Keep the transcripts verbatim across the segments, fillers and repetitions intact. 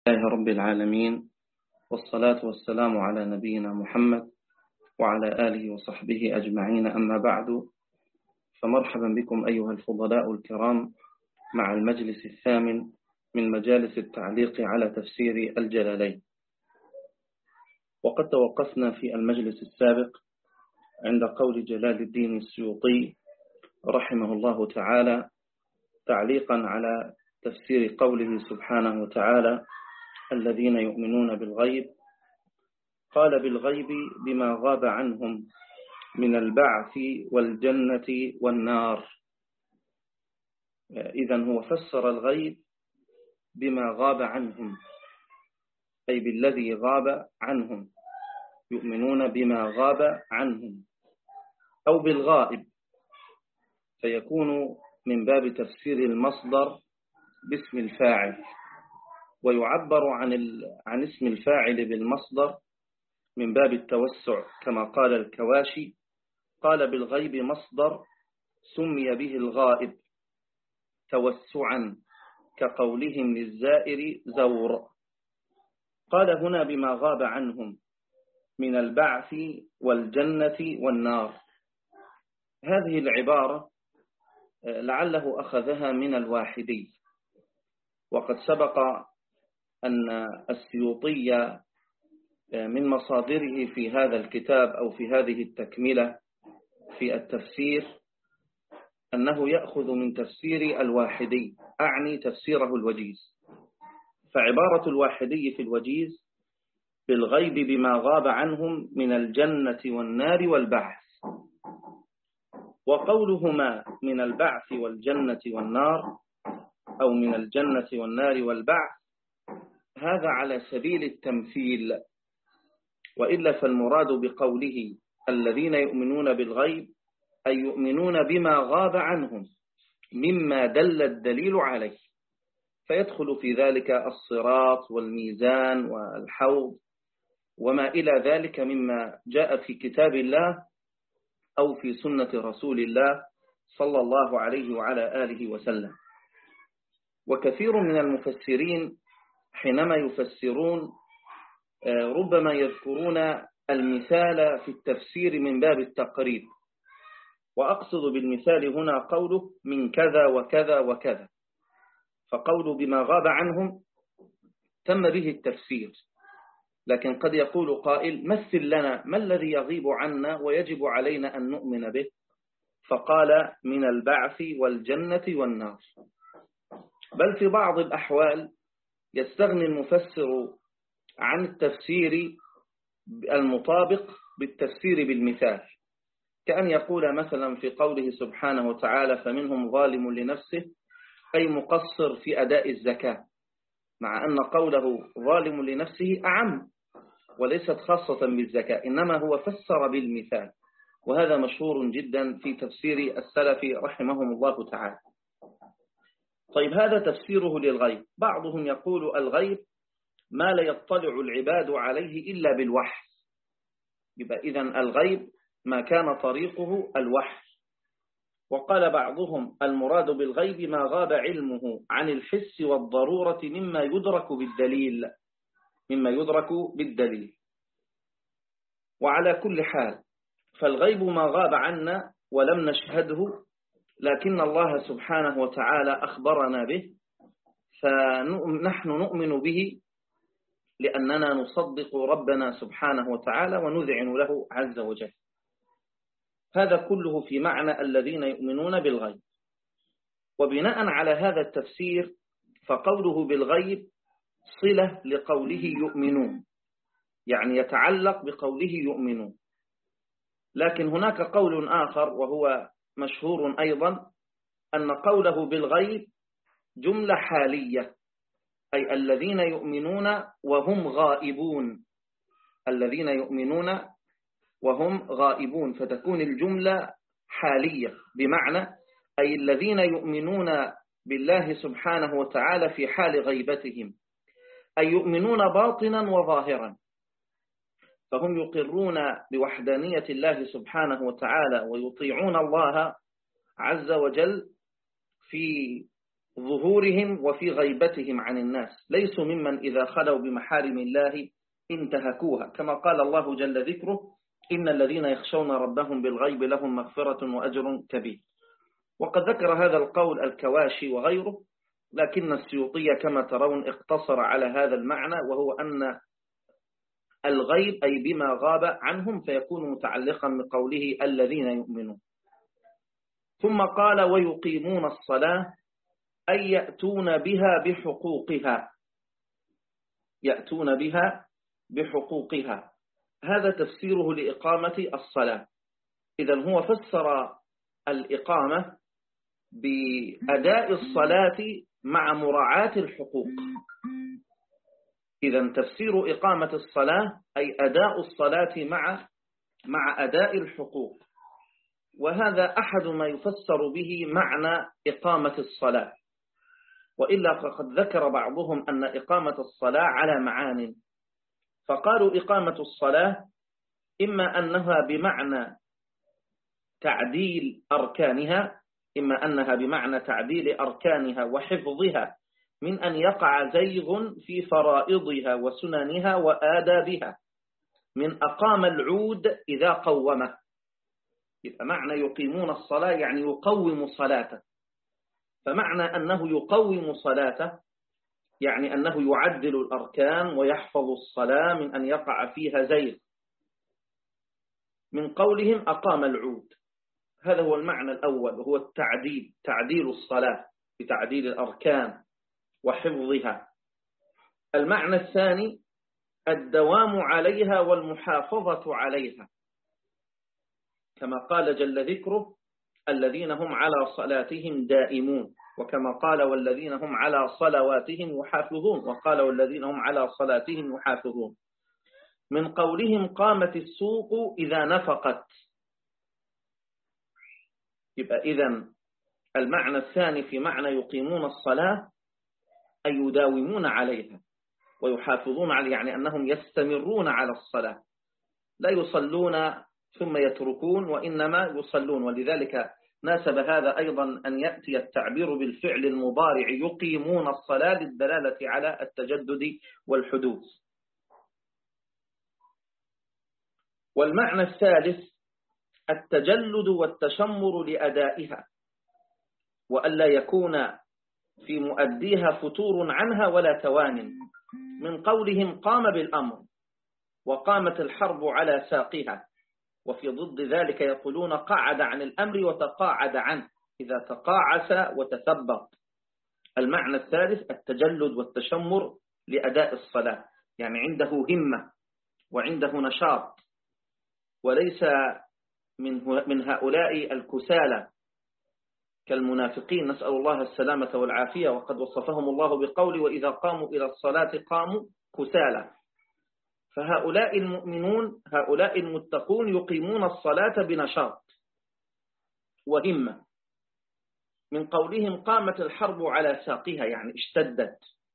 لله رب العالمين، والصلاة والسلام على نبينا محمد وعلى آله وصحبه أجمعين، أما بعد، فمرحبا بكم أيها الفضلاء الكرام مع المجلس الثامن من مجالس التعليق على تفسير الجلالين. وقد توقفنا في المجلس السابق عند قول جلال الدين السيوطي رحمه الله تعالى تعليقا على تفسير قوله سبحانه وتعالى: الذين يؤمنون بالغيب. قال: بالغيب بما غاب عنهم من البعث والجنة والنار. إذن هو فسر الغيب بما غاب عنهم، أي بالذي غاب عنهم، يؤمنون بما غاب عنهم، أو بالغائب، فيكون من باب تفسير المصدر باسم الفاعل، ويعبر عن عن اسم الفاعل بالمصدر من باب التوسع، كما قال الكواشي: قال: بالغيب مصدر سمي به الغائب توسعا كقولهم للزائر زور. قال هنا: بما غاب عنهم من البعث والجنة والنار. هذه العبارة لعله أخذها من الواحدي، وقد سبق أن السيوطي من مصادره في هذا الكتاب أو في هذه التكملة في التفسير أنه يأخذ من تفسير الواحدي، أعني تفسيره الوجيز. فعبارة الواحدي في الوجيز: بالغيب بما غاب عنهم من الجنة والنار والبعث. وقولهما من البعث والجنة والنار، أو من الجنة والنار والبعث، هذا على سبيل التمثيل، وإلا فالمراد بقوله الذين يؤمنون بالغيب أي يؤمنون بما غاب عنهم مما دل الدليل عليه، فيدخل في ذلك الصراط والميزان والحوض وما إلى ذلك مما جاء في كتاب الله أو في سنة رسول الله صلى الله عليه وعلى آله وسلم. وكثير من المفسرين حينما يفسرون ربما يذكرون المثال في التفسير من باب التقريب، وأقصد بالمثال هنا قوله من كذا وكذا وكذا، فقول بما غاب عنهم تم به التفسير، لكن قد يقول قائل: مثل لنا ما الذي يغيب عنا ويجب علينا أن نؤمن به؟ فقال: من البعث والجنة والنار. بل في بعض الأحوال يستغني المفسر عن التفسير المطابق بالتفسير بالمثال، كأن يقول مثلا في قوله سبحانه وتعالى: فمنهم ظالم لنفسه، أي مقصر في أداء الزكاة، مع أن قوله ظالم لنفسه أعم وليست خاصة بالزكاة، إنما هو فسر بالمثال، وهذا مشهور جدا في تفسير السلف رحمهم الله تعالى. طيب، هذا تفسيره للغيب. بعضهم يقول الغيب ما لا يطلع العباد عليه إلا بالوحي، يبقى إذن الغيب ما كان طريقه الوحي. وقال بعضهم المراد بالغيب ما غاب علمه عن الحس والضرورة مما يدرك بالدليل مما يدرك بالدليل. وعلى كل حال فالغيب ما غاب عنا ولم نشهده، لكن الله سبحانه وتعالى أخبرنا به، فنحن نؤمن به لأننا نصدق ربنا سبحانه وتعالى ونذعن له عز وجل. هذا كله في معنى الذين يؤمنون بالغيب. وبناء على هذا التفسير فقوله بالغيب صلة لقوله يؤمنون، يعني يتعلق بقوله يؤمنون. لكن هناك قول آخر وهو مشهور أيضا، أن قوله بالغيب جملة حالية، أي الذين يؤمنون وهم غائبون، الذين يؤمنون وهم غائبون، فتكون الجملة حالية، بمعنى أي الذين يؤمنون بالله سبحانه وتعالى في حال غيبتهم، أي يؤمنون باطنا وظاهرا، فهم يقرون بوحدانية الله سبحانه وتعالى ويطيعون الله عز وجل في ظهورهم وفي غيبتهم عن الناس، ليسوا ممن إذا خلوا بمحارم الله انتهكوها، كما قال الله جل ذكره: إن الذين يخشون ربهم بالغيب لهم مغفرة وأجر كبير. وقد ذكر هذا القول الكواشي وغيره، لكن السيوطي كما ترون اقتصر على هذا المعنى، وهو أن الغيب أي بما غاب عنهم، فيكون متعلقا بقوله الذين يؤمنون. ثم قال: ويقيمون الصلاة، أي يأتون بها بحقوقها، يأتون بها بحقوقها. هذا تفسيره لإقامة الصلاة. إذن هو فسر الإقامة بأداء الصلاة مع مراعاة الحقوق. إذن تفسير إقامة الصلاة أي أداء الصلاة مع مع أداء الحقوق، وهذا أحد ما يفسر به معنى إقامة الصلاة. وإلا فقد ذكر بعضهم أن إقامة الصلاة على معان، فقالوا إقامة الصلاة إما أنها بمعنى تعديل أركانها، إما أنها بمعنى تعديل أركانها وحفظها من أن يقع زيغ في فرائضها وسننها وآدابها، من أقام العود إذا قومه. يبقى معنى يقيمون الصلاة يعني يقوم صلاته، فمعنى أنه يقوم صلاته يعني أنه يعدل الأركان ويحفظ الصلاة من أن يقع فيها زيغ. من قولهم أقام العود، هذا هو المعنى الأول، وهو التعديل، تعديل الصلاة بتعديل الأركان وحفظها. المعنى الثاني الدوام عليها والمحافظة عليها، كما قال جل ذكره: الذين هم على صلاتهم دائمون، وكما قال: والذين هم على صلواتهم يحافظون، وقال: والذين هم على صلاتهم يحافظون. من قولهم قامت السوق إذا نفقت. يبقى إذن المعنى الثاني في معنى يقيمون الصلاة أي يداومون عليها ويحافظون عليها، يعني أنهم يستمرون على الصلاة، لا يصلون ثم يتركون، وإنما يصلون. ولذلك ناسب هذا أيضا أن يأتي التعبير بالفعل المضارع يقيمون الصلاة للدلالة على التجدد والحدوث. والمعنى الثالث التجلد والتشمر لأدائها، وألا يكون في مؤديها فتور عنها ولا توان. من قولهم قام بالأمر، وقامت الحرب على ساقها، وفي ضد ذلك يقولون قعد عن الأمر وتقاعد عنه، إذا تقاعس وتثبط. المعنى الثالث التجلد والتشمر لأداء الصلاة، يعني عنده همة وعنده نشاط، وليس من من هؤلاء الكسالى كالمنافقين، نسأل الله السلامة والعافية، وقد وصفهم الله بقول: وإذا قاموا إلى الصلاة قاموا كسالى. فهؤلاء المؤمنون، هؤلاء المتقون يقيمون الصلاة بنشاط وهمة. من قولهم قامت الحرب على ساقها، يعني اشتدت.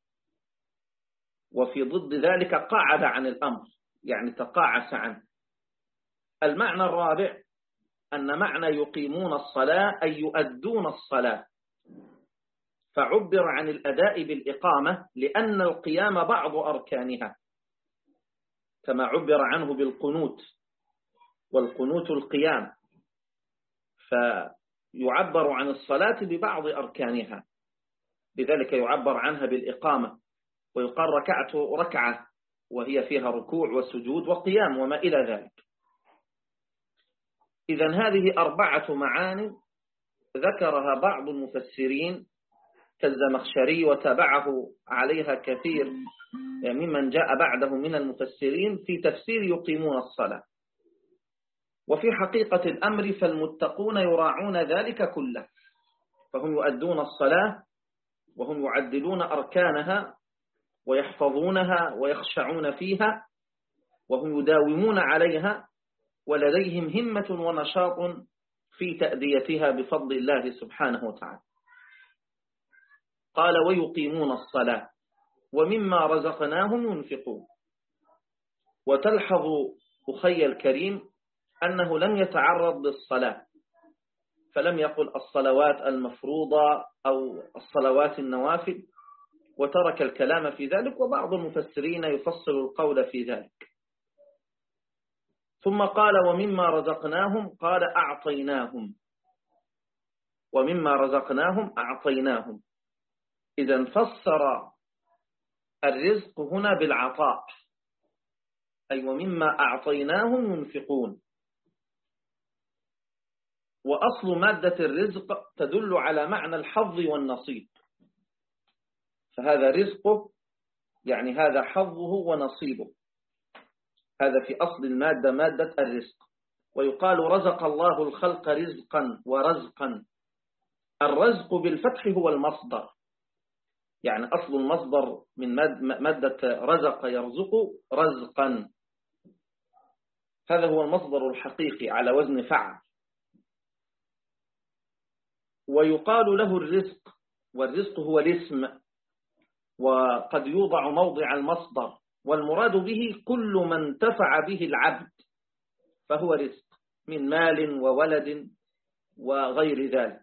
وفي ضد ذلك قعد عن الأمر، يعني تقاعس عنه. المعنى الرابع أن معنى يقيمون الصلاة أي يؤدون الصلاة، فعبر عن الأداء بالإقامة لأن القيام بعض أركانها، كما عبر عنه بالقنوت، والقنوت القيام، فيعبر عن الصلاة ببعض أركانها، لذلك يعبر عنها بالإقامة، ويقال ركعة ركعة وهي فيها ركوع وسجود وقيام وما إلى ذلك. إذن هذه أربعة معاني ذكرها بعض المفسرين كالزمخشري، وتابعه عليها كثير ممن جاء بعده من المفسرين في تفسير يقيمون الصلاة. وفي حقيقة الأمر فالمتقون يراعون ذلك كله، فهم يؤدون الصلاة وهم يعدلون أركانها ويحفظونها ويخشعون فيها، وهم يداومون عليها، ولديهم همة ونشاط في تأديتها بفضل الله سبحانه وتعالى. قال: ويقيمون الصلاة ومما رزقناهم ينفقون. وتلحظ أخي الكريم أنه لم يتعرض للصلاة، فلم يقل الصلوات المفروضة أو الصلوات النوافل، وترك الكلام في ذلك، وبعض المفسرين يفصل القول في ذلك. ثم قال ومما رزقناهم، قال أعطيناهم، ومما رزقناهم أعطيناهم. إذن فسر الرزق هنا بالعطاء، أي ومما أعطيناهم ينفقون. وأصل مادة الرزق تدل على معنى الحظ والنصيب، فهذا رزقه يعني هذا حظه ونصيبه، هذا في أصل المادة مادة الرزق. ويقال رزق الله الخلق رزقا ورزقا. الرزق بالفتح هو المصدر، يعني أصل المصدر من مادة رزق يرزق رزقا، هذا هو المصدر الحقيقي على وزن فعل. ويقال له الرزق، والرزق هو الاسم، وقد يوضع موضع المصدر، والمراد به كل ما انتفع به العبد فهو رزق، من مال وولد وغير ذلك.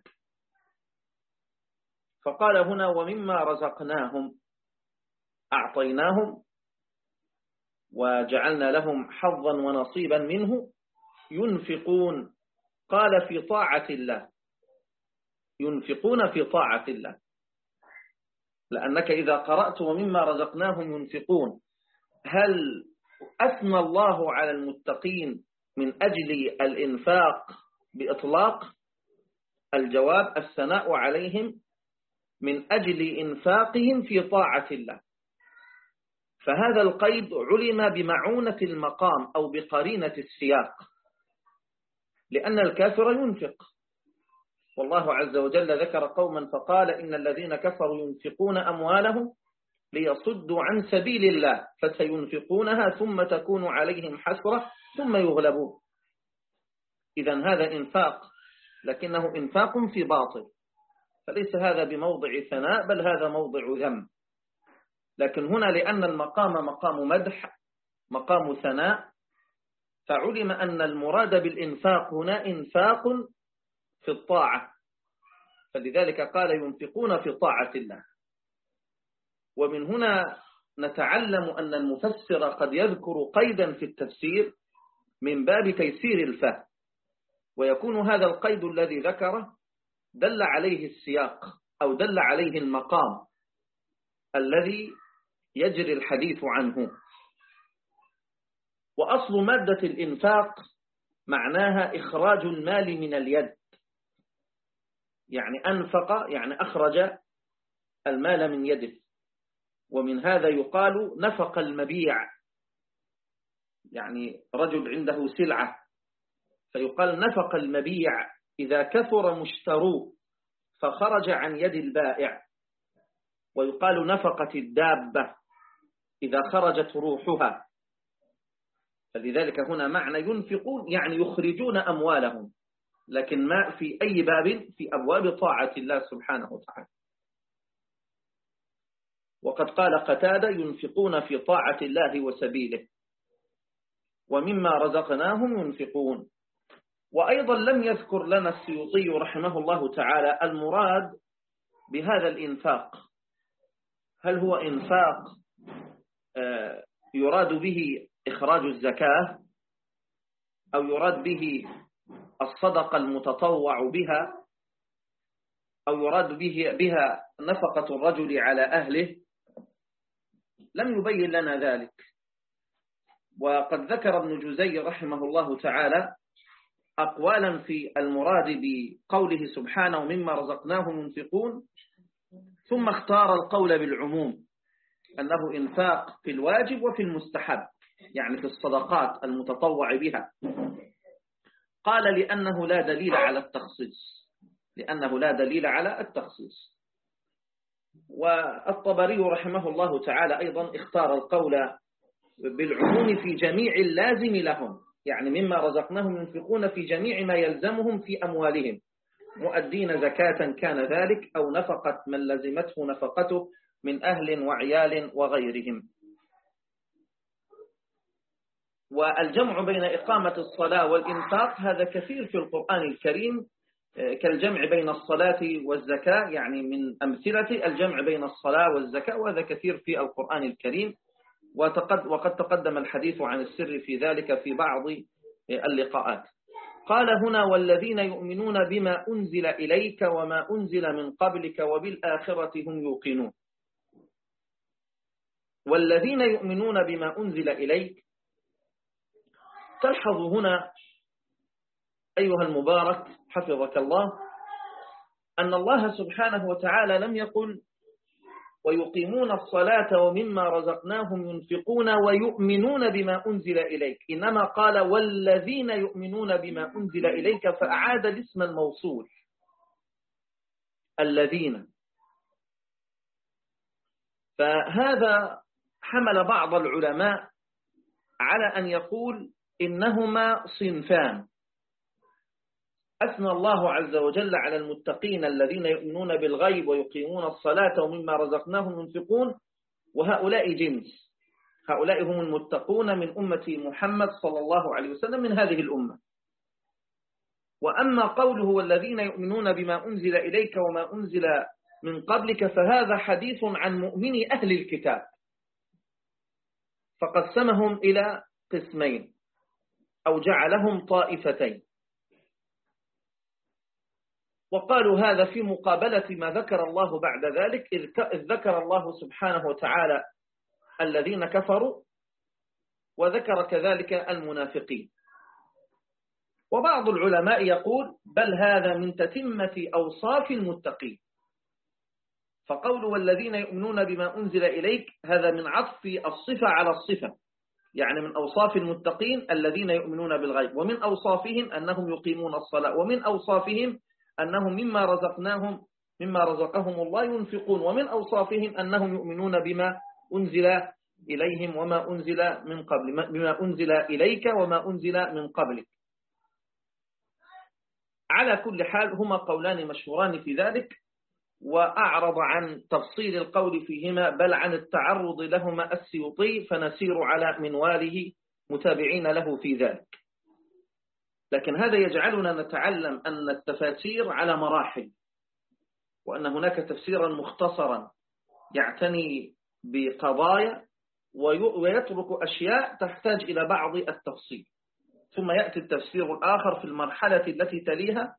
فقال هنا ومما رزقناهم أعطيناهم وجعلنا لهم حظا ونصيبا منه ينفقون. قال في طاعة الله، ينفقون في طاعة الله، لأنك إذا قرأت ومما رزقناهم ينفقون، هل أثنى الله على المتقين من أجل الإنفاق بإطلاق؟ الجواب الثناء عليهم من أجل إنفاقهم في طاعة الله. فهذا القيد علم بمعونة المقام أو بقرينة السياق، لأن الكافر ينفق، والله عز وجل ذكر قوما فقال إن الذين كفروا ينفقون أموالهم ليصدوا عن سبيل الله فسينفقونها ثم تكون عليهم حسرة ثم يغلبون. إذن هذا إنفاق، لكنه إنفاق في باطل، فليس هذا بموضع ثناء، بل هذا موضع ذم. لكن هنا لأن المقام مقام مدح مقام ثناء، فعلم أن المراد بالإنفاق هنا إنفاق في الطاعة، فلذلك قال ينفقون في طاعة الله. ومن هنا نتعلم أن المفسر قد يذكر قيدا في التفسير من باب تيسير الفهم، ويكون هذا القيد الذي ذكره دل عليه السياق أو دل عليه المقام الذي يجري الحديث عنه. وأصل مادة الإنفاق معناها إخراج المال من اليد، يعني أنفق يعني أخرج المال من يده. ومن هذا يقال نفق المبيع، يعني رجل عنده سلعة فيقال نفق المبيع إذا كثر مشتروه فخرج عن يد البائع. ويقال نفقت الدابة إذا خرجت روحها. فلذلك هنا معنى ينفقون يعني يخرجون أموالهم، لكن ما في أي باب؟ في أبواب طاعة الله سبحانه وتعالى. وقد قال قتادة ينفقون في طاعة الله وسبيله، ومما رزقناهم ينفقون. وأيضا لم يذكر لنا السيوطي رحمه الله تعالى المراد بهذا الإنفاق، هل هو إنفاق يراد به إخراج الزكاة، أو يراد به الصدقة المتطوع بها، أو يراد به بها نفقة الرجل على أهله؟ لم يبين لنا ذلك. وقد ذكر ابن جزي رحمه الله تعالى أقوالا في المراد بقوله سبحانه ومما رزقناهم ينفقون، ثم اختار القول بالعموم أنه إنفاق في الواجب وفي المستحب، يعني في الصدقات المتطوع بها. قال لأنه لا دليل على التخصيص، لأنه لا دليل على التخصيص. والطبري رحمه الله تعالى أيضا اختار القول بالعموم في جميع اللازم لهم، يعني مما رزقناهم ينفقون في جميع ما يلزمهم في أموالهم، مؤدين زكاة كان ذلك أو نفقة من لزمته نفقته من أهل وعيال وغيرهم. والجمع بين إقامة الصلاة والإنفاق هذا كثير في القرآن الكريم، كالجمع بين الصلاة والزكاة، يعني من أمثلة الجمع بين الصلاة والزكاة، وهذا كثير في القرآن الكريم، وقد تقدم الحديث عن السر في ذلك في بعض اللقاءات. قال هنا والذين يؤمنون بما أنزل إليك وما أنزل من قبلك وبالآخرة هم يوقنون. والذين يؤمنون بما أنزل إليك، تلحظ هنا أيها المبارك حفظك الله أن الله سبحانه وتعالى لم يقل ويقيمون الصلاة ومما رزقناهم ينفقون ويؤمنون بما أنزل إليك، إنما قال والذين يؤمنون بما أنزل إليك، فأعاد الاسم الموصول الذين. فهذا حمل بعض العلماء على أن يقول إنهما صنفان، أثنى الله عز وجل على المتقين الذين يؤمنون بالغيب ويقيمون الصلاة ومما رزقناهم ينفقون، وهؤلاء جنس، هؤلاء هم المتقون من أمة محمد صلى الله عليه وسلم من هذه الأمة. وأما قوله والذين يؤمنون بما أنزل إليك وما أنزل من قبلك، فهذا حديث عن مؤمني أهل الكتاب، فقسمهم إلى قسمين أو جعلهم طائفتين، وقالوا هذا في مقابلة ما ذكر الله بعد ذلك، إذ ذكر الله سبحانه وتعالى الذين كفروا وذكر كذلك المنافقين. وبعض العلماء يقول بل هذا من تتمة أوصاف المتقين، فقول والذين يؤمنون بما أنزل إليك هذا من عطف الصفة على الصفة، يعني من أوصاف المتقين الذين يؤمنون بالغيب، ومن أوصافهم أنهم يقيمون الصلاة، ومن أوصافهم أنهم مما رزقناهم مما رزقهم الله ينفقون، ومن أوصافهم أنهم يؤمنون بما أنزل إليهم وما أنزل من قبل بما أنزل إليك وما أنزل من قبلك. على كل حال هما قولان مشهوران في ذلك، وأعرض عن تفصيل القول فيهما بل عن التعرض لهما السيوطي، فنسير على منواله متابعين له في ذلك. لكن هذا يجعلنا نتعلم أن التفاسير على مراحل، وأن هناك تفسيرا مختصرا يعتني بقضايا ويترك أشياء تحتاج إلى بعض التفصيل، ثم يأتي التفسير الآخر في المرحلة التي تليها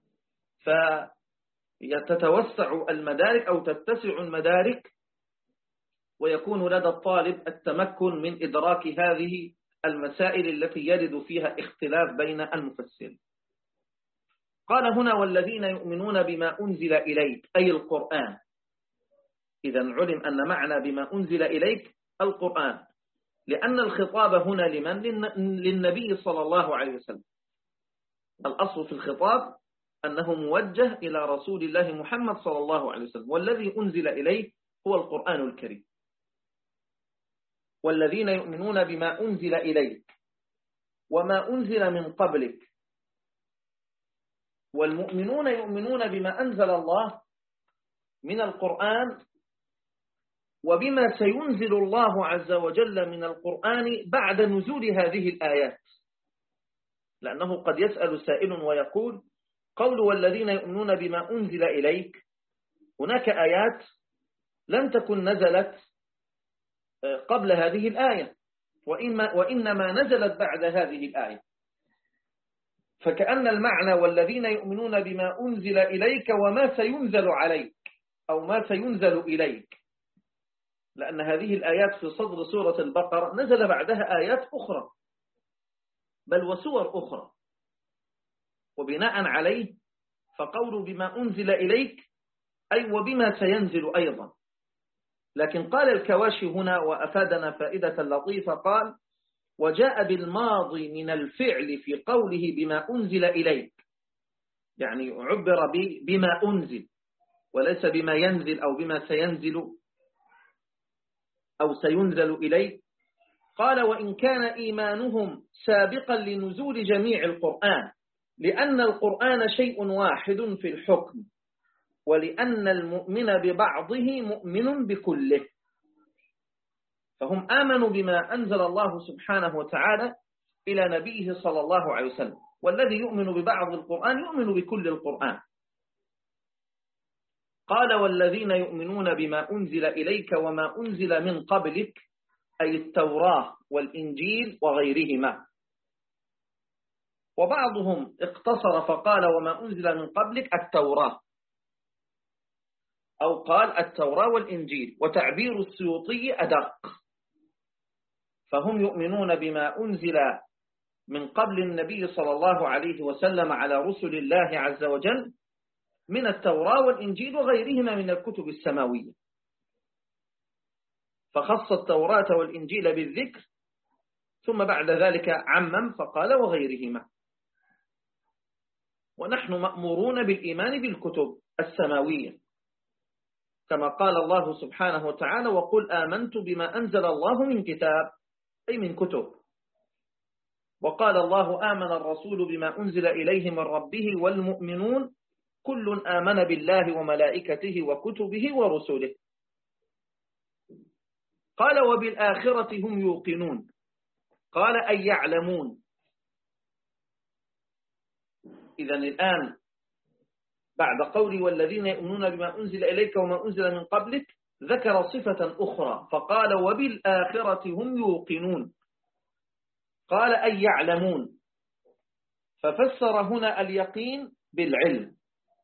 فيتتوسع المدارك أو تتسع المدارك، ويكون لدى الطالب التمكن من إدراك هذه المسائل التي يرد فيها اختلاف بين المفسرين. قال هنا والذين يؤمنون بما أنزل إليك أي القرآن. إذن علم أن معنى بما أنزل إليك القرآن، لأن الخطاب هنا لمن؟ للنبي صلى الله عليه وسلم. الأصل في الخطاب أنه موجه إلى رسول الله محمد صلى الله عليه وسلم، والذي أنزل إليه هو القرآن الكريم. والذين يؤمنون بما أنزل إليك وما أنزل من قبلك، والمؤمنون يؤمنون بما أنزل الله من القرآن وبما سينزل الله عز وجل من القرآن بعد نزول هذه الآيات، لأنه قد يسأل سائل ويقول قول والذين يؤمنون بما أنزل إليك، هناك آيات لم تكن نزلت قبل هذه الآية، وإنما نزلت بعد هذه الآية، فكأن المعنى والذين يؤمنون بما أنزل إليك وما سينزل عليك أو ما سينزل إليك، لأن هذه الآيات في صدر سورة البقرة نزل بعدها آيات أخرى بل وسور أخرى، وبناء عليه فقول بما أنزل إليك أي وبما سينزل أيضا. لكن قال الكواشي هنا وأفادنا فائدة لطيفة، قال وجاء بالماضي من الفعل في قوله بما أنزل إليك، يعني عبر بما أنزل وليس بما ينزل أو بما سينزل أو سينزل إليه. قال وإن كان إيمانهم سابقا لنزول جميع القرآن، لأن القرآن شيء واحد في الحكم، ولأن المؤمن ببعضه مؤمن بكله، فهم آمنوا بما أنزل الله سبحانه وتعالى إلى نبيه صلى الله عليه وسلم، والذي يؤمن ببعض القرآن يؤمن بكل القرآن، قال والذين يؤمنون بما أنزل إليك وما أنزل من قبلك أي التوراة والإنجيل وغيرهما. وبعضهم اقتصر فقال وما أنزل من قبلك التوراة، أو قال التوراة والإنجيل، وتعبير السيوطي أدق، فهم يؤمنون بما أنزل من قبل النبي صلى الله عليه وسلم على رسل الله عز وجل من التوراة والإنجيل وغيرهما من الكتب السماوية، فخص التوراة والإنجيل بالذكر، ثم بعد ذلك عمم فقال وغيرهما. ونحن مأمورون بالإيمان بالكتب السماوية كما قال الله سبحانه وتعالى وقل آمنت بما أنزل الله من كتاب، أي من كتب. وقال الله آمن الرسول بما أنزل إليه من ربه والمؤمنون كل آمن بالله وملائكته وكتبه ورسله. قال وبالآخرة هم يوقنون، قال أي يعلمون. إذن الآن بعد قولي والذين يؤمنون بما أنزل إليك وما أنزل من قبلك ذكر صفة أخرى فقال وبالآخرة هم يوقنون، قال أي يعلمون، ففسر هنا اليقين بالعلم.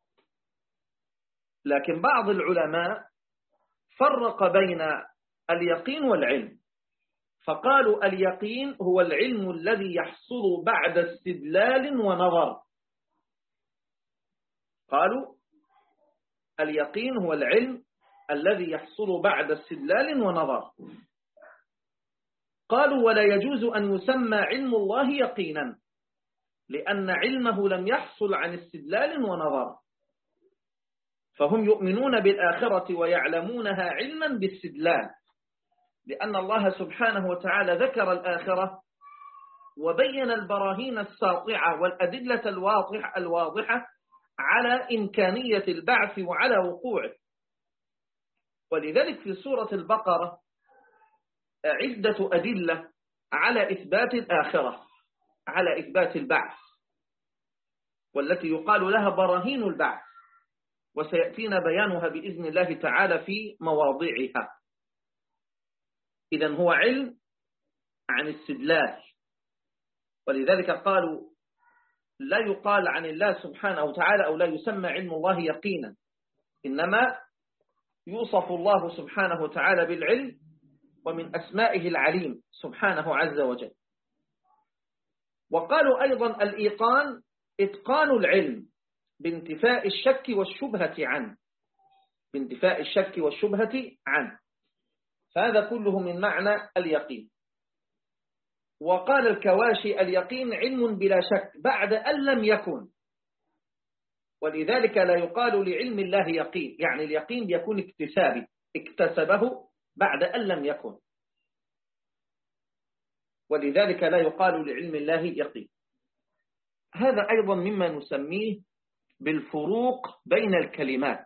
لكن بعض العلماء فرق بين اليقين والعلم، فقالوا اليقين هو العلم الذي يحصل بعد استدلال ونظر. قالوا اليقين هو العلم الذي يحصل بعد استدلال ونظر. قالوا ولا يجوز أن يسمى علم الله يقينا لأن علمه لم يحصل عن استدلال ونظر، فهم يؤمنون بالآخرة ويعلمونها علما باستدلال، لأن الله سبحانه وتعالى ذكر الآخرة وبين البراهين الساطعة والأدلة الواضحة الواضحة على إمكانية البعث وعلى وقوعه. ولذلك في سورة البقرة عدة أدلة على إثبات الآخرة، على إثبات البعث، والتي يقال لها براهين البعث، وسيأتينا بيانها بإذن الله تعالى في مواضعها. إذن هو علم عن استدلال، ولذلك قالوا لا يقال عن الله سبحانه وتعالى أو لا يسمى علم الله يقينا، إنما يوصف الله سبحانه وتعالى بالعلم، ومن أسمائه العليم سبحانه عز وجل. وقالوا أيضا الإيقان إتقان العلم بانتفاء الشك والشبهة عنه، بانتفاء الشك والشبهة عنه، فهذا كله من معنى اليقين. وقال الكواشي اليقين علم بلا شك بعد أن لم يكن، ولذلك لا يقال لعلم الله يقين، يعني اليقين بيكون اكتسابي، اكتسبه بعد أن لم يكن، ولذلك لا يقال لعلم الله يقين. هذا أيضا مما نسميه بالفروق بين الكلمات.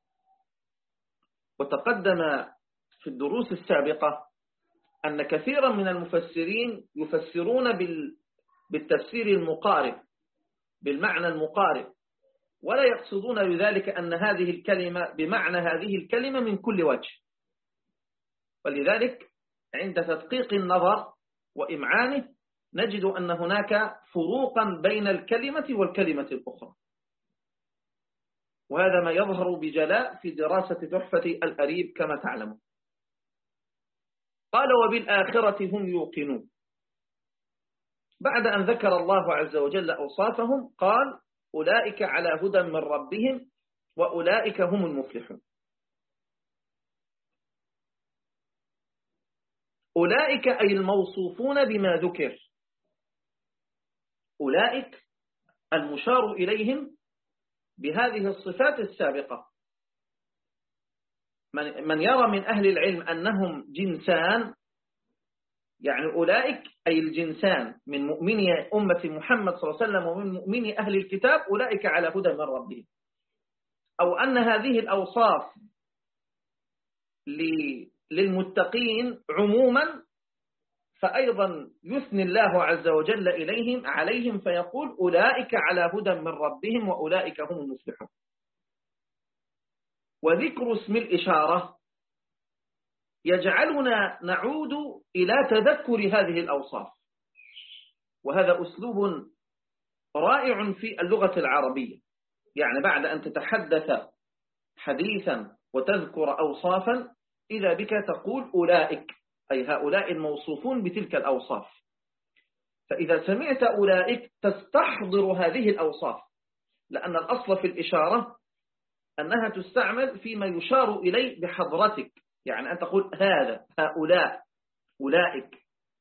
وتقدم في الدروس السابقة أن كثيرا من المفسرين يفسرون بالتفسير المقارب، بالمعنى المقارب، ولا يقصدون بذلك أن هذه الكلمة بمعنى هذه الكلمة من كل وجه. ولذلك عند تدقيق النظر وإمعانه نجد أن هناك فروقا بين الكلمة والكلمة الأخرى، وهذا ما يظهر بجلاء في دراسة تحفة الأريب كما تعلمون. قال وبالآخرة هم يوقنون. بعد أن ذكر الله عز وجل أوصافهم قال أولئك على هدى من ربهم وأولئك هم المفلحون. أولئك أي الموصوفون بما ذكر، أولئك المشار إليهم بهذه الصفات السابقة. من يرى من أهل العلم أنهم جنسان، يعني أولئك أي الجنسان من مؤمني أمة محمد صلى الله عليه وسلم ومن مؤمني أهل الكتاب، أولئك على هدى من ربهم، أو أن هذه الأوصاف للمتقين عموما، فأيضا يثني الله عز وجل إليهم عليهم فيقول أولئك على هدى من ربهم وأولئك هم المفلحون. وذكر اسم الإشارة يجعلنا نعود إلى تذكر هذه الأوصاف، وهذا أسلوب رائع في اللغة العربية. يعني بعد أن تتحدث حديثا وتذكر أوصافا إذا بك تقول أولئك، أي هؤلاء الموصوفون بتلك الأوصاف. فإذا سمعت أولئك تستحضر هذه الأوصاف، لأن الأصل في الإشارة أنها تستعمل فيما يشار إليه بحضرتك، يعني أن تقول هذا، هؤلاء، أولئك،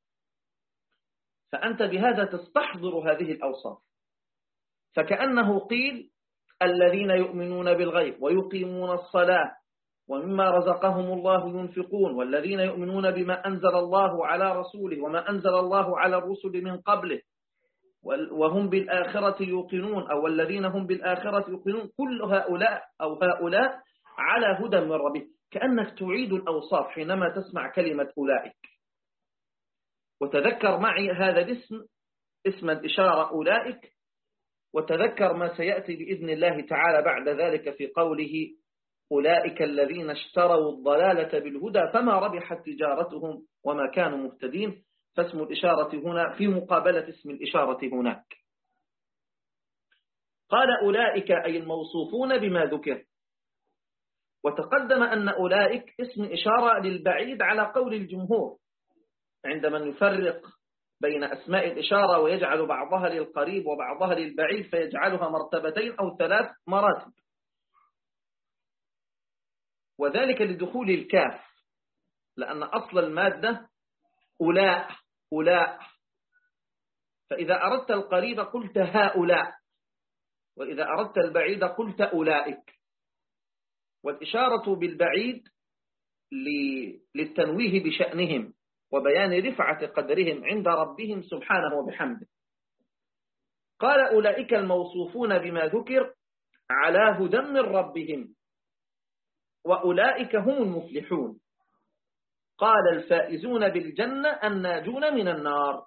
فأنت بهذا تستحضر هذه الأوصاف. فكأنه قيل الذين يؤمنون بالغيب ويقيمون الصلاة ومما رزقهم الله ينفقون والذين يؤمنون بما أنزل الله على رسوله وما أنزل الله على الرسل من قبله وهم بالآخرة يوقنون، أو الذين هم بالآخرة يوقنون، كل هؤلاء أو هؤلاء على هدى من ربهم. كأنك تعيد الأوصاف حينما تسمع كلمة أولئك. وتذكر معي هذا الاسم، اسم الإشارة أولئك، وتذكر ما سيأتي بإذن الله تعالى بعد ذلك في قوله أولئك الذين اشتروا الضلالة بالهدى فما ربحت تجارتهم وما كانوا مهتدين. فاسم الإشارة هنا في مقابلة اسم الإشارة هناك. قال أولئك أي الموصوفون بما ذكر. وتقدم أن أولئك اسم إشارة للبعيد على قول الجمهور عندما نفرق بين أسماء الإشارة ويجعل بعضها للقريب وبعضها للبعيد فيجعلها مرتبتين أو ثلاث مراتب، وذلك لدخول الكاف، لأن أصل المادة أولاء أولاء، فإذا أردت القريب قلت هؤلاء، وإذا أردت البعيد قلت أولئك. والإشارة بالبعيد للتنويه بشأنهم وبيان رفعة قدرهم عند ربهم سبحانه وبحمده. قال أولئك الموصوفون بما ذكر على هدى من ربهم وأولئك هم المفلحون. قال الفائزون بالجنة الناجون من النار.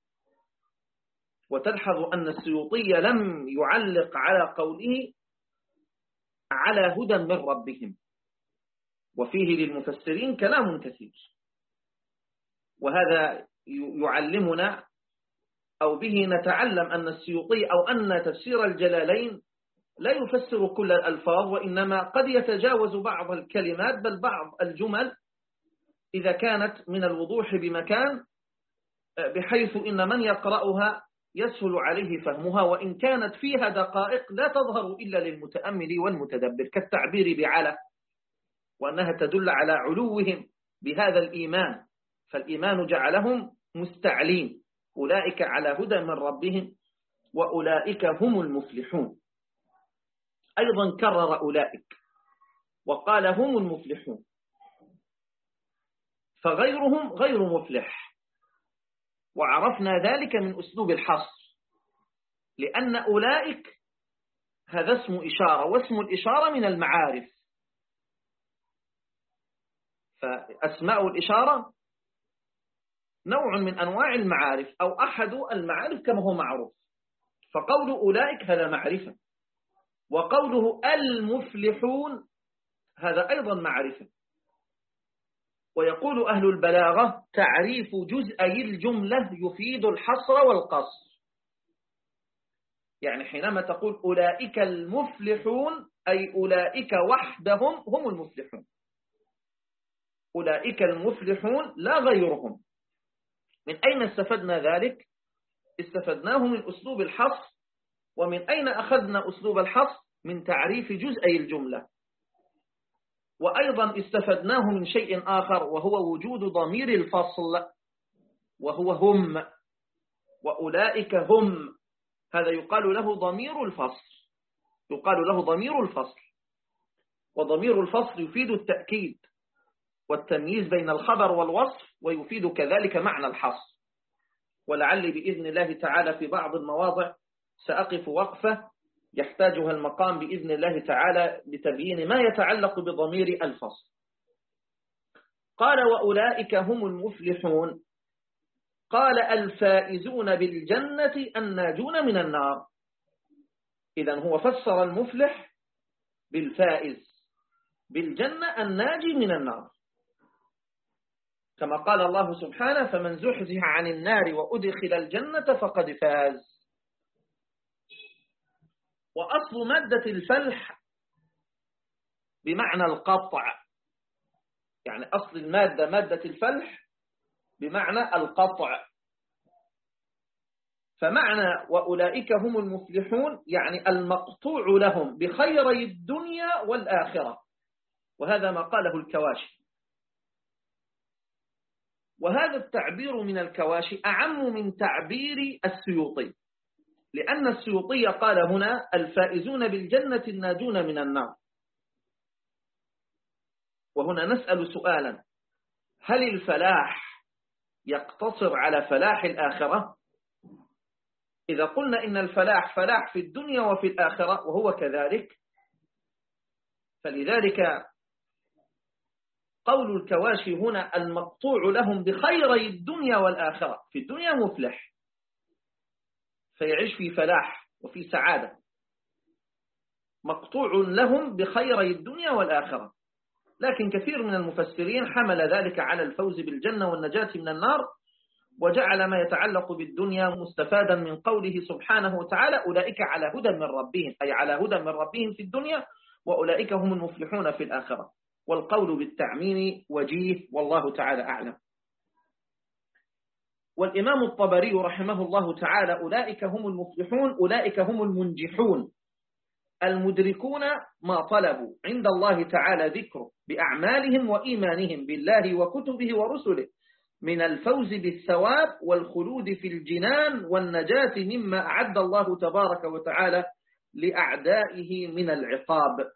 وتلحظ أن السيوطي لم يعلق على قوله على هدى من ربهم، وفيه للمفسرين كلام كثير، وهذا يعلمنا أو به نتعلم أن السيوطي أو أن تفسير الجلالين لا يفسر كل الألفاظ، وإنما قد يتجاوز بعض الكلمات بل بعض الجمل إذا كانت من الوضوح بمكان بحيث إن من يقرأها يسهل عليه فهمها، وإن كانت فيها دقائق لا تظهر إلا للمتأمل والمتدبر، كالتعبير بعلى، وأنها تدل على علوهم بهذا الإيمان، فالإيمان جعلهم مستعلين. أولئك على هدى من ربهم وأولئك هم المفلحون. أيضا كرر أولئك وقال هم المفلحون، فغيرهم غير مفلح، وعرفنا ذلك من أسلوب الحصر، لأن أولئك هذا اسم إشارة، واسم الإشارة من المعارف، فأسماء الإشارة نوع من أنواع المعارف أو أحد المعارف كما هو معروف. فقول أولئك هذا معرفة، وقوله المفلحون هذا أيضا معرفة. ويقول أهل البلاغة تعريف جزئي الجملة يفيد الحصر والقصر. يعني حينما تقول أولئك المفلحون أي أولئك وحدهم هم المفلحون، أولئك المفلحون لا غيرهم. من أين استفدنا ذلك؟ استفدناه من أسلوب الحصر. ومن أين أخذنا أسلوب الحصر؟ من تعريف جزئي الجملة. وأيضا استفدناه من شيء آخر، وهو وجود ضمير الفصل، وهو هم، وأولئك هم، هذا يقال له ضمير الفصل، يقال له ضمير الفصل. وضمير الفصل يفيد التأكيد والتمييز بين الخبر والوصف، ويفيد كذلك معنى الحصر. ولعلي بإذن الله تعالى في بعض المواضع سأقف وقفة يحتاجها المقام بإذن الله تعالى لتبيين ما يتعلق بضمير الفصل. قال وأولئك هم المفلحون. قال الفائزون بالجنة الناجون من النار. إذن هو فسر المفلح بالفائز، بالجنة الناجي من النار، كما قال الله سبحانه فمن زحزح عن النار وأدخل الجنة فقد فاز. وأصل مادة الفلح بمعنى القطع، يعني أصل المادة مادة الفلح بمعنى القطع. فمعنى وأولئك هم المفلحون يعني المقطوع لهم بخيري الدنيا والآخرة، وهذا ما قاله الكواشي. وهذا التعبير من الكواشي أعم من تعبير السيوطي، لأن السيوطي قال هنا الفائزون بالجنة الناجون من النار. وهنا نسأل سؤالا: هل الفلاح يقتصر على فلاح الآخرة؟ إذا قلنا إن الفلاح فلاح في الدنيا وفي الآخرة وهو كذلك، فلذلك قول الكواشي هنا المقطوع لهم بخيري الدنيا والآخرة. في الدنيا مفلح فيعيش في فلاح وفي سعادة، مقطوع لهم بخيري الدنيا والآخرة. لكن كثير من المفسرين حمل ذلك على الفوز بالجنة والنجاة من النار، وجعل ما يتعلق بالدنيا مستفادا من قوله سبحانه وتعالى أولئك على هدى من ربهم، أي على هدى من ربهم في الدنيا، وأولئك هم المفلحون في الآخرة. والقول بالتعميم وجيه، والله تعالى أعلم. والإمام الطبري رحمه الله تعالى أولئك هم المفلحون أولئك هم المنجحون المدركون ما طلبوا عند الله تعالى ذكره بأعمالهم وإيمانهم بالله وكتبه ورسله من الفوز بالثواب والخلود في الجنان والنجاة مما أعد الله تبارك وتعالى لأعدائه من العقاب.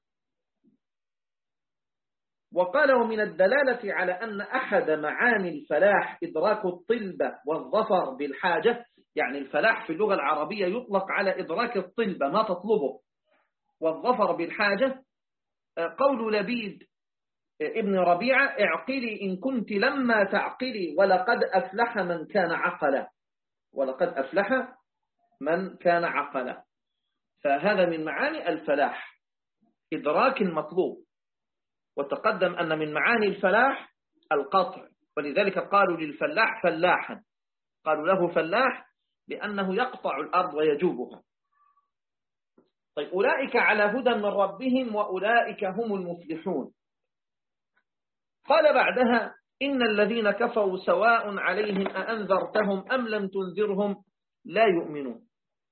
وقال ومن الدلالة على أن أحد معاني الفلاح إدراك الطلبة والظفر بالحاجة، يعني الفلاح في اللغة العربية يطلق على إدراك الطلبة ما تطلبه والظفر بالحاجة. قول لبيد ابن ربيعة اعقلي إن كنت لما تعقلي ولقد أفلح من كان عقلا، ولقد أفلح من كان عقلا. فهذا من معاني الفلاح إدراك المطلوب. وتقدم أن من معاني الفلاح القطع، ولذلك قالوا للفلاح فلاحا، قالوا له فلاح لأنه يقطع الأرض ويجوبها. طيب أولئك على هدى من ربهم وأولئك هم المفلحون. قال بعدها إن الذين كفروا سواء عليهم أأنذرتهم أم لم تنذرهم لا يؤمنون.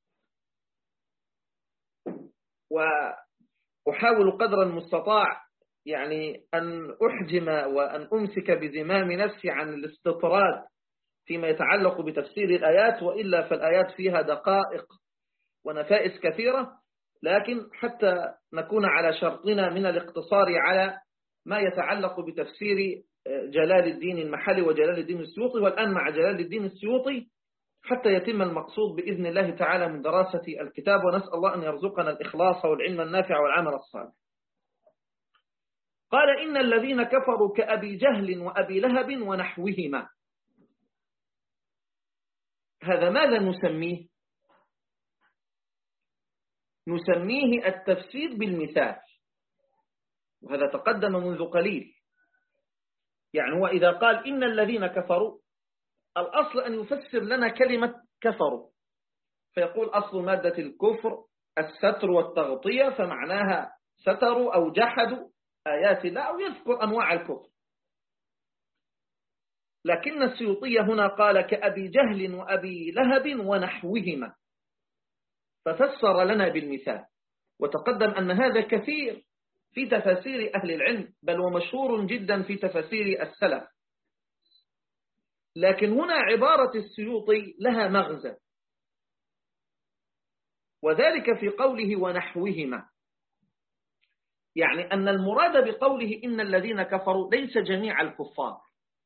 وأحاول قدر المستطاع يعني أن أحجم وأن أمسك بزمام نفسي عن الاستطراد فيما يتعلق بتفسير الآيات، وإلا فالآيات فيها دقائق ونفائس كثيرة، لكن حتى نكون على شرطنا من الاقتصار على ما يتعلق بتفسير جلال الدين المحلي وجلال الدين السيوطي، والآن مع جلال الدين السيوطي حتى يتم المقصود بإذن الله تعالى من دراسة الكتاب، ونسأل الله أن يرزقنا الإخلاص والعلم النافع والعمل الصالح. قال إن الذين كفروا كأبي جهل وأبي لهب ونحوهما. هذا ماذا نسميه؟ نسميه التفسير بالمثال، وهذا تقدم منذ قليل. يعني هو إذا قال إن الذين كفروا، الأصل أن يفسر لنا كلمة كفروا، فيقول أصل مادة الكفر الستر والتغطية، فمعناها ستروا أو جحدوا آيات الله، أو يذكر أنواع الكفر. لكن السيوطي هنا قال كأبي جهل وأبي لهب ونحوهما، ففسر لنا بالمثال. وتقدم أن هذا كثير في تفاسير أهل العلم، بل ومشهور جدا في تفاسير السلف. لكن هنا عبارة السيوطي لها مغزى، وذلك في قوله ونحوهما، يعني أن المراد بقوله إن الذين كفروا ليس جميع الكفار،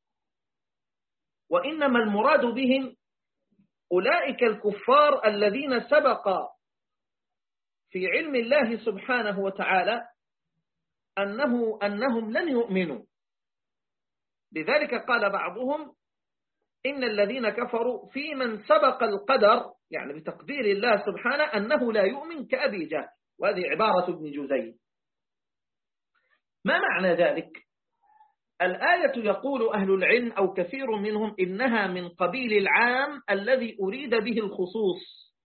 وإنما المراد بهم أولئك الكفار الذين سبق في علم الله سبحانه وتعالى أنه أنهم لن يؤمنوا. لذلك قال بعضهم إن الذين كفروا في من سبق القدر، يعني بتقدير الله سبحانه أنه لا يؤمن كأبي جهل، وهذه عبارة ابن جزي. ما معنى ذلك؟ الآية يقول أهل العلم أو كثير منهم إنها من قبيل العام الذي أريد به الخصوص،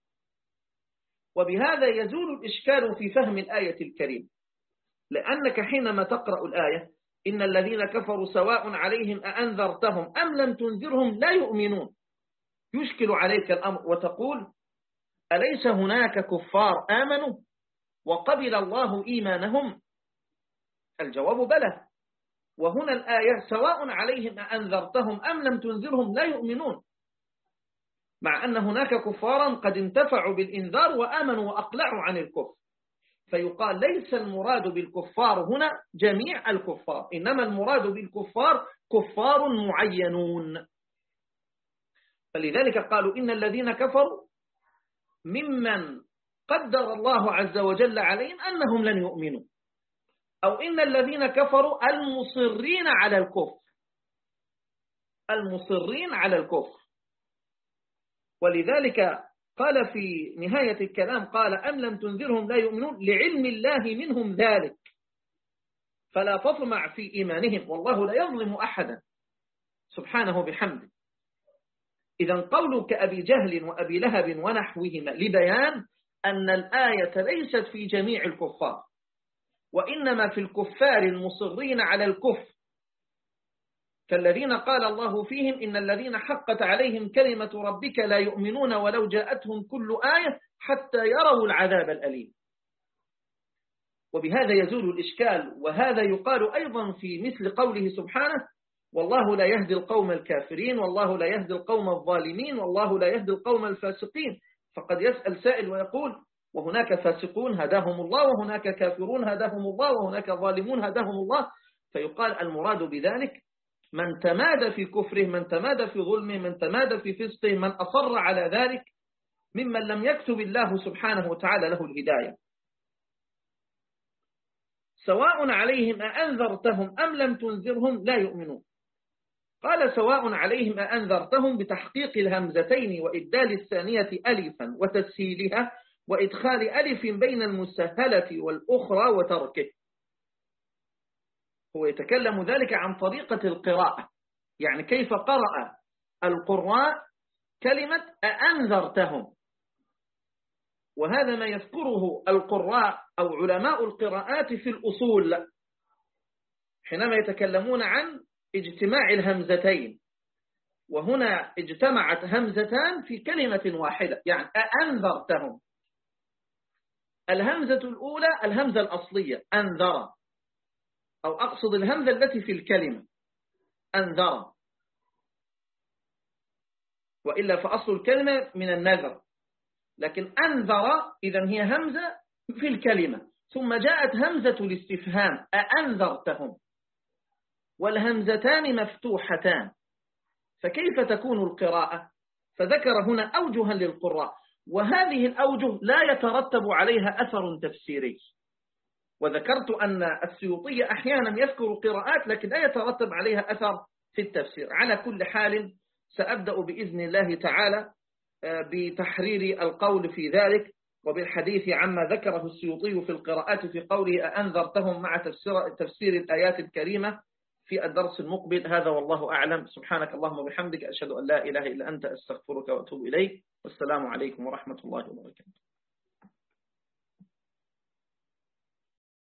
وبهذا يزول الإشكال في فهم الآية الكريمة، لأنك حينما تقرأ الآية إن الذين كفروا سواء عليهم أأنذرتهم أم لم تنذرهم لا يؤمنون، يشكل عليك الأمر وتقول أليس هناك كفار آمنوا وقبل الله إيمانهم؟ الجواب بلى. وهنا الآية سواء عليهم أأنذرتهم أم لم تنذرهم لا يؤمنون، مع أن هناك كفارا قد انتفعوا بالإنذار وآمنوا وأقلعوا عن الكفر، فيقال ليس المراد بالكفار هنا جميع الكفار، إنما المراد بالكفار كفار معينون. فلذلك قالوا إن الذين كفروا ممن قدر الله عز وجل عليهم أنهم لن يؤمنوا، أو إن الذين كفروا المصرين على الكفر، المصرين على الكفر. ولذلك قال في نهاية الكلام قال أم لم تنذرهم لا يؤمنون لعلم الله منهم ذلك فلا تطمع في إيمانهم والله لا يظلم أحدا سبحانه بحمده. إذا قولك أبي جهل وأبي لهب ونحوهما لبيان أن الآية ليست في جميع الكفار، وإنما في الكفار المصرين على الكفر، كالذين قال الله فيهم إن الذين حقت عليهم كلمة ربك لا يؤمنون ولو جاءتهم كل آية حتى يروا العذاب الأليم. وبهذا يزول الإشكال. وهذا يقال أيضا في مثل قوله سبحانه والله لا يهدي القوم الكافرين والله لا يهدي القوم الظالمين والله لا يهدي القوم الفاسقين. فقد يسأل سائل ويقول وهناك فاسقون هداهم الله وهناك كافرون هداهم الله وهناك ظالمون هداهم الله، فيقال المراد بذلك من تمادى في كفره، من تمادى في ظلمه، من تمادى في فسقه، من أصر على ذلك ممن لم يكتب الله سبحانه وتعالى له الهداية. سواء عليهم أأنذرتهم أم لم تنذرهم لا يؤمنون. قال سواء عليهم أأنذرتهم بتحقيق الهمزتين وإبدال الثانية ألفا وتسهيلها وإدخال ألف بين المسهلة والأخرى وتركه. هو يتكلم ذلك عن طريقة القراءة، يعني كيف قرأ القراء كلمة أأنذرتهم، وهذا ما يذكره القراء أو علماء القراءات في الأصول حينما يتكلمون عن اجتماع الهمزتين، وهنا اجتمعت همزتان في كلمة واحدة، يعني أأنذرتهم. الهمزة الأولى الهمزة الأصلية أنذر، أو أقصد الهمزة التي في الكلمة أنذر، وإلا فأصل الكلمة من النذر، لكن أنذر إذن هي همزة في الكلمة، ثم جاءت همزة الاستفهام أأنذرتهم، والهمزتان مفتوحتان، فكيف تكون القراءة؟ فذكر هنا أوجها للقراء، وهذه الأوجه لا يترتب عليها أثر تفسيري. وذكرت أن السيوطي أحيانا يذكر قراءات لكن لا يترتب عليها أثر في التفسير. على كل حال سأبدأ بإذن الله تعالى بتحرير القول في ذلك وبالحديث عما ذكره السيوطي في القراءات في قوله أأنذرتهم مع تفسير, تفسير الآيات الكريمة في الدرس المقبل. هذا والله أعلم. سبحانك اللهم وبحمدك أشهد أن لا إله إلا أنت أستغفرك وأتوب إليك، والسلام عليكم ورحمة الله وبركاته.